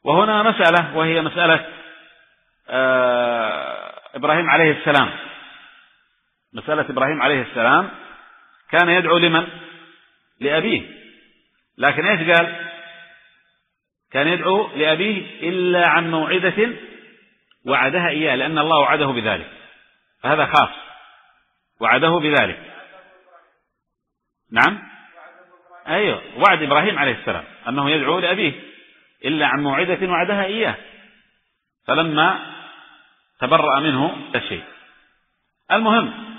وهنا مسألة، وهي مسألة إبراهيم عليه السلام. مسألة إبراهيم عليه السلام كان يدعو لمن؟ لأبيه، لكن إيش قال؟ كان يدعو لأبيه إلا عن موعدة وعدها إياه، لأن الله وعده بذلك، فهذا خاص، وعده بذلك. نعم، أيوه، وعد إبراهيم عليه السلام أنه يدعو لأبيه إلا عن موعدة وعدها إياه، فلما تبرأ منه الشيء. المهم